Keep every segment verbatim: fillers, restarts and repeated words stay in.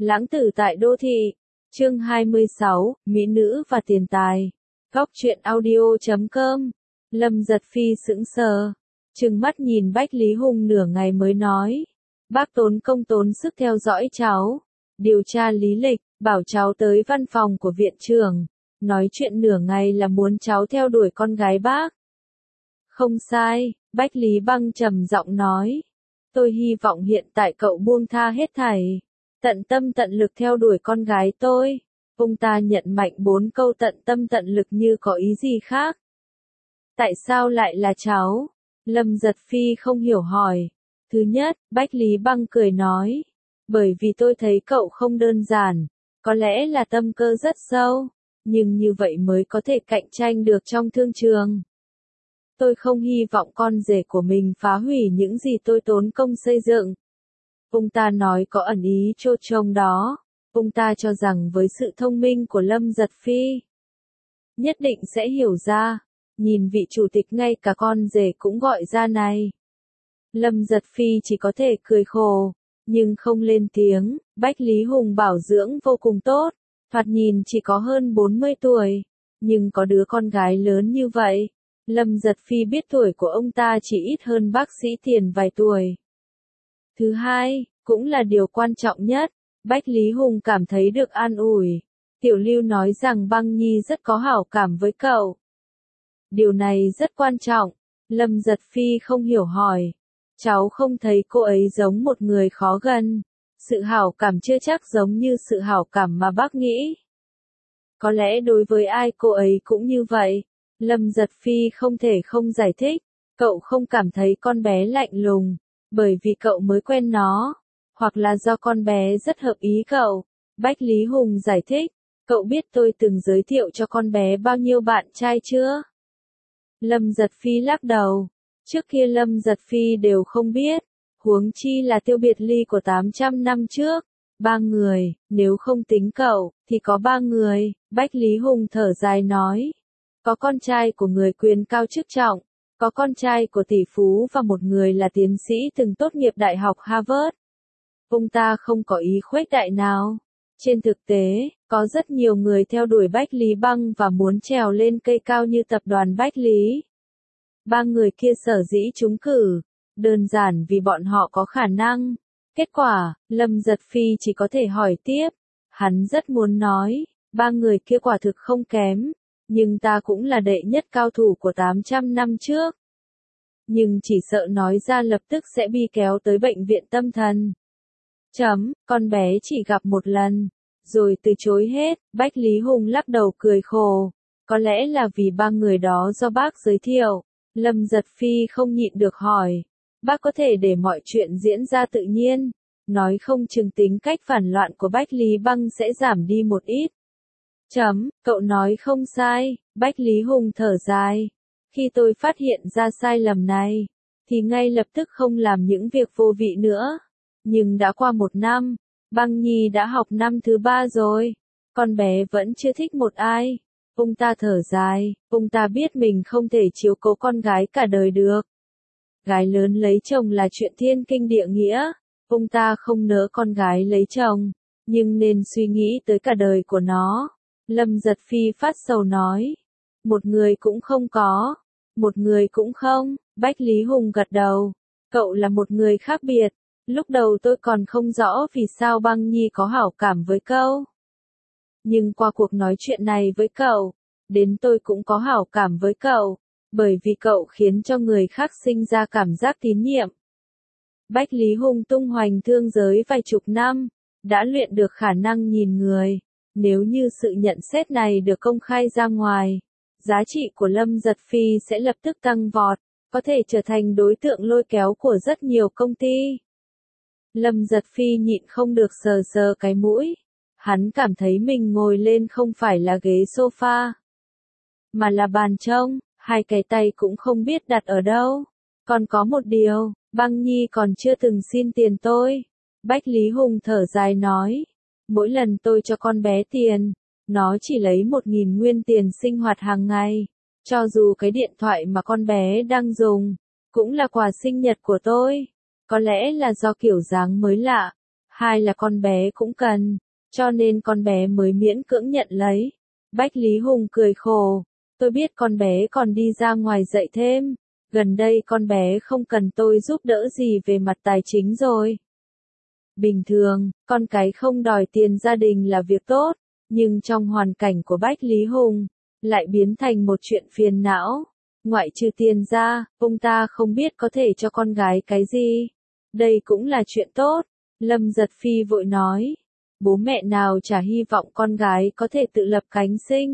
Lãng tử tại đô thị. Chương hai mươi sáu, Mỹ nữ và tiền tài. Góc truyện audio chấm com. Lâm Giật Phi sững sờ, trừng mắt nhìn Bách Lý Hùng nửa ngày mới nói. Bác tốn công tốn sức theo dõi cháu, điều tra lý lịch, bảo cháu tới văn phòng của viện trưởng, nói chuyện nửa ngày là muốn cháu theo đuổi con gái bác. Không sai, Bách Lý Băng trầm giọng nói. Tôi hy vọng hiện tại cậu buông tha hết thảy, tận tâm tận lực theo đuổi con gái tôi. Ông ta nhận mạnh bốn câu tận tâm tận lực như có ý gì khác. Tại sao lại là cháu? Lâm Giật Phi không hiểu hỏi. Thứ nhất, Bách Lý Băng cười nói. Bởi vì tôi thấy cậu không đơn giản, có lẽ là tâm cơ rất sâu, nhưng như vậy mới có thể cạnh tranh được trong thương trường. Tôi không hy vọng con rể của mình phá hủy những gì tôi tốn công xây dựng. Ông ta nói có ẩn ý chô trông đó. Ông ta cho rằng với sự thông minh của Lâm Giật Phi, nhất định sẽ hiểu ra. Nhìn vị chủ tịch ngay cả con rể cũng gọi ra này. Lâm Giật Phi chỉ có thể cười khổ, nhưng không lên tiếng. Bách Lý Hùng bảo dưỡng vô cùng tốt, thoạt nhìn chỉ có hơn bốn mươi tuổi, nhưng có đứa con gái lớn như vậy. Lâm Giật Phi biết tuổi của ông ta chỉ ít hơn bác sĩ Tiền vài tuổi. Thứ hai, cũng là điều quan trọng nhất, Bách Lý Hùng cảm thấy được an ủi. Tiểu Lưu nói rằng Băng Nhi rất có hảo cảm với cậu. Điều này rất quan trọng. Lâm Giật Phi không hiểu hỏi. Cháu không thấy cô ấy giống một người khó gần. Sự hảo cảm chưa chắc giống như sự hảo cảm mà bác nghĩ. Có lẽ đối với ai cô ấy cũng như vậy. Lâm Giật Phi không thể không giải thích. Cậu không cảm thấy con bé lạnh lùng, bởi vì cậu mới quen nó, hoặc là do con bé rất hợp ý cậu. Bách Lý Hùng giải thích. Cậu biết tôi từng giới thiệu cho con bé bao nhiêu bạn trai chưa? Lâm Giật Phi lắc đầu. Trước kia Lâm Giật Phi đều không biết, huống chi là Tiêu Biệt Ly của tám trăm năm trước. Ba người, nếu không tính cậu, thì có ba người. Bách Lý Hùng thở dài nói. Có con trai của người quyền cao chức trọng, có con trai của tỷ phú và một người là tiến sĩ từng tốt nghiệp Đại học Harvard. Ông ta không có ý khuếch đại nào. Trên thực tế, có rất nhiều người theo đuổi Bách Lý Băng và muốn trèo lên cây cao như tập đoàn Bách Lý. Ba người kia sở dĩ trúng cử, đơn giản vì bọn họ có khả năng. Kết quả, Lâm Giật Phi chỉ có thể hỏi tiếp. Hắn rất muốn nói, ba người kia quả thực không kém, nhưng ta cũng là đệ nhất cao thủ của tám trăm năm trước. Nhưng chỉ sợ nói ra lập tức sẽ bị kéo tới bệnh viện tâm thần. Chấm, con bé chỉ gặp một lần, rồi từ chối hết. Bách Lý Hùng lắc đầu cười khổ. Có lẽ là vì ba người đó do bác giới thiệu. Lâm Giật Phi không nhịn được hỏi. Bác có thể để mọi chuyện diễn ra tự nhiên, nói không chừng tính cách phản loạn của Bách Lý Băng sẽ giảm đi một ít. Chấm, cậu nói không sai. Bách Lý Hùng thở dài. Khi tôi phát hiện ra sai lầm này, thì ngay lập tức không làm những việc vô vị nữa. Nhưng đã qua một năm, Băng Nhi đã học năm thứ ba rồi, con bé vẫn chưa thích một ai. Ông ta thở dài, ông ta biết mình không thể chiếu cố con gái cả đời được. Gái lớn lấy chồng là chuyện thiên kinh địa nghĩa, ông ta không nỡ con gái lấy chồng, nhưng nên suy nghĩ tới cả đời của nó. Lâm Giật Phi phát sầu nói, một người cũng không có, một người cũng không. Bách Lý Hùng gật đầu, cậu là một người khác biệt. Lúc đầu tôi còn không rõ vì sao Băng Nhi có hảo cảm với cậu. Nhưng qua cuộc nói chuyện này với cậu, đến tôi cũng có hảo cảm với cậu, bởi vì cậu khiến cho người khác sinh ra cảm giác tín nhiệm. Bách Lý Hùng tung hoành thương giới vài chục năm, đã luyện được khả năng nhìn người. Nếu như sự nhận xét này được công khai ra ngoài, giá trị của Lâm Giật Phi sẽ lập tức tăng vọt, có thể trở thành đối tượng lôi kéo của rất nhiều công ty. Lâm Giật Phi nhịn không được sờ sờ cái mũi. Hắn cảm thấy mình ngồi lên không phải là ghế sofa, mà là bàn trông, hai cái tay cũng không biết đặt ở đâu. Còn có một điều, Băng Nhi còn chưa từng xin tiền tôi. Bách Lý Hùng thở dài nói. Mỗi lần tôi cho con bé tiền, nó chỉ lấy một nghìn nguyên tiền sinh hoạt hàng ngày. Cho dù cái điện thoại mà con bé đang dùng, cũng là quà sinh nhật của tôi. Có lẽ là do kiểu dáng mới lạ, hai là con bé cũng cần, cho nên con bé mới miễn cưỡng nhận lấy. Bách Lý Hùng cười khổ, tôi biết con bé còn đi ra ngoài dạy thêm, gần đây con bé không cần tôi giúp đỡ gì về mặt tài chính rồi. Bình thường, con cái không đòi tiền gia đình là việc tốt, nhưng trong hoàn cảnh của Bách Lý Hùng, lại biến thành một chuyện phiền não. Ngoại trừ tiền ra, ông ta không biết có thể cho con gái cái gì. Đây cũng là chuyện tốt. Lâm Giật Phi vội nói. Bố mẹ nào chả hy vọng con gái có thể tự lập cánh sinh.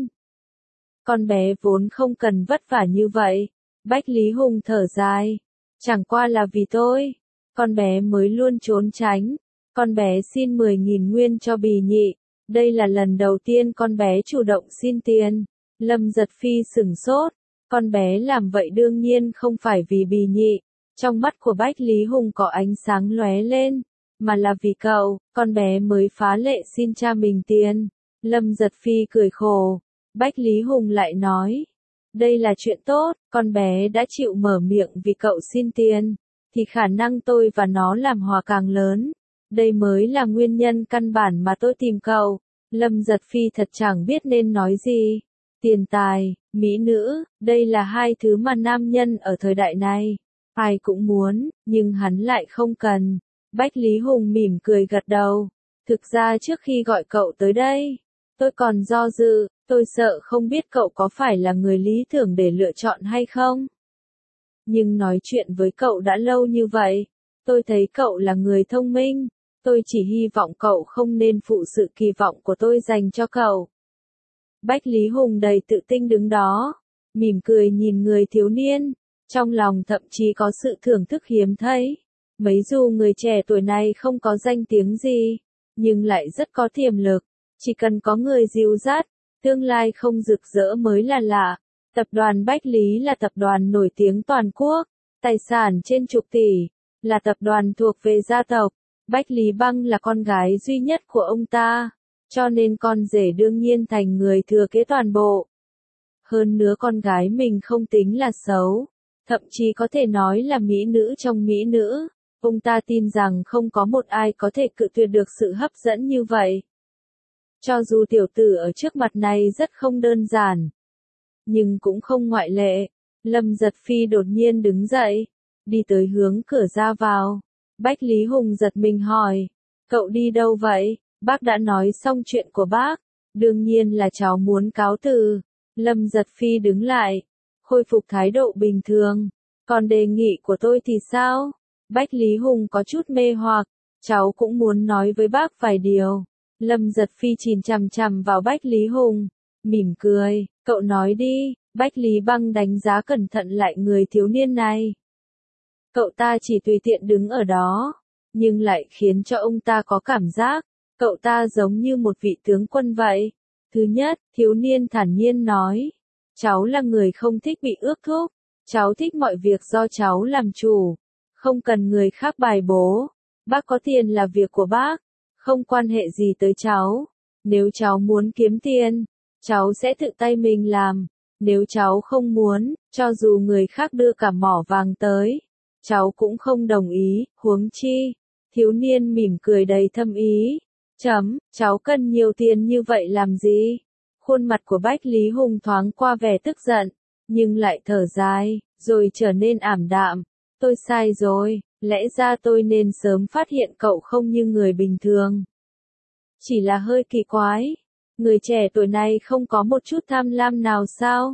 Con bé vốn không cần vất vả như vậy. Bách Lý Hùng thở dài. Chẳng qua là vì tôi. Con bé mới luôn trốn tránh. Con bé xin mười nghìn nguyên cho Bì Nhị. Đây là lần đầu tiên con bé chủ động xin tiền. Lâm Giật Phi sửng sốt. Con bé làm vậy đương nhiên không phải vì Bì Nhị. Trong mắt của Bách Lý Hùng có ánh sáng lóe lên. Mà là vì cậu, con bé mới phá lệ xin cha mình tiền. Lâm Giật Phi cười khổ. Bách Lý Hùng lại nói. Đây là chuyện tốt, con bé đã chịu mở miệng vì cậu xin tiền. Thì khả năng tôi và nó làm hòa càng lớn. Đây mới là nguyên nhân căn bản mà tôi tìm cậu. Lâm Giật Phi thật chẳng biết nên nói gì. Tiền tài, mỹ nữ, đây là hai thứ mà nam nhân ở thời đại này, ai cũng muốn, nhưng hắn lại không cần. Bách Lý Hùng mỉm cười gật đầu. Thực ra trước khi gọi cậu tới đây, tôi còn do dự, tôi sợ không biết cậu có phải là người lý tưởng để lựa chọn hay không. Nhưng nói chuyện với cậu đã lâu như vậy, tôi thấy cậu là người thông minh, tôi chỉ hy vọng cậu không nên phụ sự kỳ vọng của tôi dành cho cậu. Bách Lý Hùng đầy tự tin đứng đó, mỉm cười nhìn người thiếu niên, trong lòng thậm chí có sự thưởng thức hiếm thấy. Mấy dù người trẻ tuổi này không có danh tiếng gì, nhưng lại rất có tiềm lực, chỉ cần có người dìu dắt, tương lai không rực rỡ mới là lạ. Tập đoàn Bách Lý là tập đoàn nổi tiếng toàn quốc, tài sản trên chục tỷ, là tập đoàn thuộc về gia tộc. Bách Lý Băng là con gái duy nhất của ông ta, cho nên con rể đương nhiên thành người thừa kế toàn bộ. Hơn nữa con gái mình không tính là xấu, thậm chí có thể nói là mỹ nữ trong mỹ nữ. Ông ta tin rằng không có một ai có thể cự tuyệt được sự hấp dẫn như vậy. Cho dù tiểu tử ở trước mặt này rất không đơn giản, nhưng cũng không ngoại lệ. Lâm Giật Phi đột nhiên đứng dậy, đi tới hướng cửa ra vào. Bách Lý Hùng giật mình hỏi, cậu đi đâu vậy? Bác đã nói xong chuyện của bác, đương nhiên là cháu muốn cáo từ. Lâm Giật Phi đứng lại, khôi phục thái độ bình thường. Còn đề nghị của tôi thì sao? Bách Lý Hùng có chút mê hoặc, cháu cũng muốn nói với bác vài điều. Lâm Giật Phi nhìn chằm chằm vào Bách Lý Hùng, mỉm cười, cậu nói đi. Bách Lý Băng đánh giá cẩn thận lại người thiếu niên này. Cậu ta chỉ tùy tiện đứng ở đó, nhưng lại khiến cho ông ta có cảm giác, cậu ta giống như một vị tướng quân vậy. Thứ nhất, thiếu niên thản nhiên nói, cháu là người không thích bị ước thúc, cháu thích mọi việc do cháu làm chủ, không cần người khác bài bố. Bác có tiền là việc của bác, không quan hệ gì tới cháu. Nếu cháu muốn kiếm tiền, cháu sẽ tự tay mình làm. Nếu cháu không muốn, cho dù người khác đưa cả mỏ vàng tới, cháu cũng không đồng ý. Huống chi, thiếu niên mỉm cười đầy thâm ý. Chấm, cháu cần nhiều tiền như vậy làm gì? Khuôn mặt của Bách Lý Hùng thoáng qua vẻ tức giận, nhưng lại thở dài, rồi trở nên ảm đạm. Tôi sai rồi, lẽ ra tôi nên sớm phát hiện cậu không như người bình thường. Chỉ là hơi kỳ quái, người trẻ tuổi này không có một chút tham lam nào sao?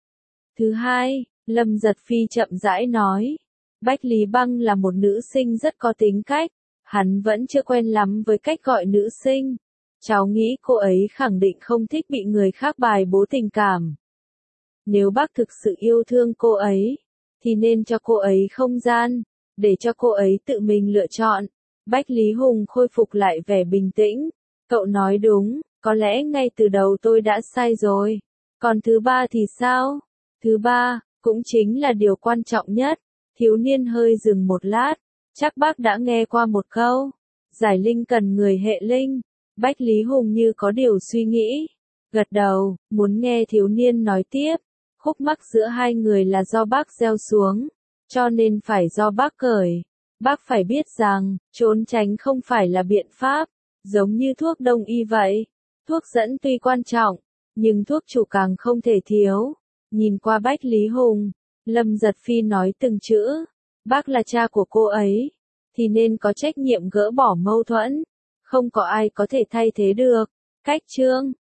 Thứ hai, Lâm Giật Phi chậm rãi nói, Bách Lý Băng là một nữ sinh rất có tính cách, hắn vẫn chưa quen lắm với cách gọi nữ sinh. Cháu nghĩ cô ấy khẳng định không thích bị người khác bài bố tình cảm. Nếu bác thực sự yêu thương cô ấy, thì nên cho cô ấy không gian, để cho cô ấy tự mình lựa chọn. Bách Lý Hùng khôi phục lại vẻ bình tĩnh. Cậu nói đúng, có lẽ ngay từ đầu tôi đã sai rồi. Còn thứ ba thì sao? Thứ ba, cũng chính là điều quan trọng nhất. Thiếu niên hơi dừng một lát, chắc bác đã nghe qua một câu. Giải linh cần người hệ linh. Bách Lý Hùng như có điều suy nghĩ. Gật đầu, muốn nghe thiếu niên nói tiếp. Khúc mắc giữa hai người là do bác gieo xuống, cho nên phải do bác cởi. Bác phải biết rằng, trốn tránh không phải là biện pháp, giống như thuốc đông y vậy. Thuốc dẫn tuy quan trọng, nhưng thuốc chủ càng không thể thiếu. Nhìn qua Bách Lý Hùng, Lâm Giật Phi nói từng chữ, bác là cha của cô ấy, thì nên có trách nhiệm gỡ bỏ mâu thuẫn, không có ai có thể thay thế được. Cách chương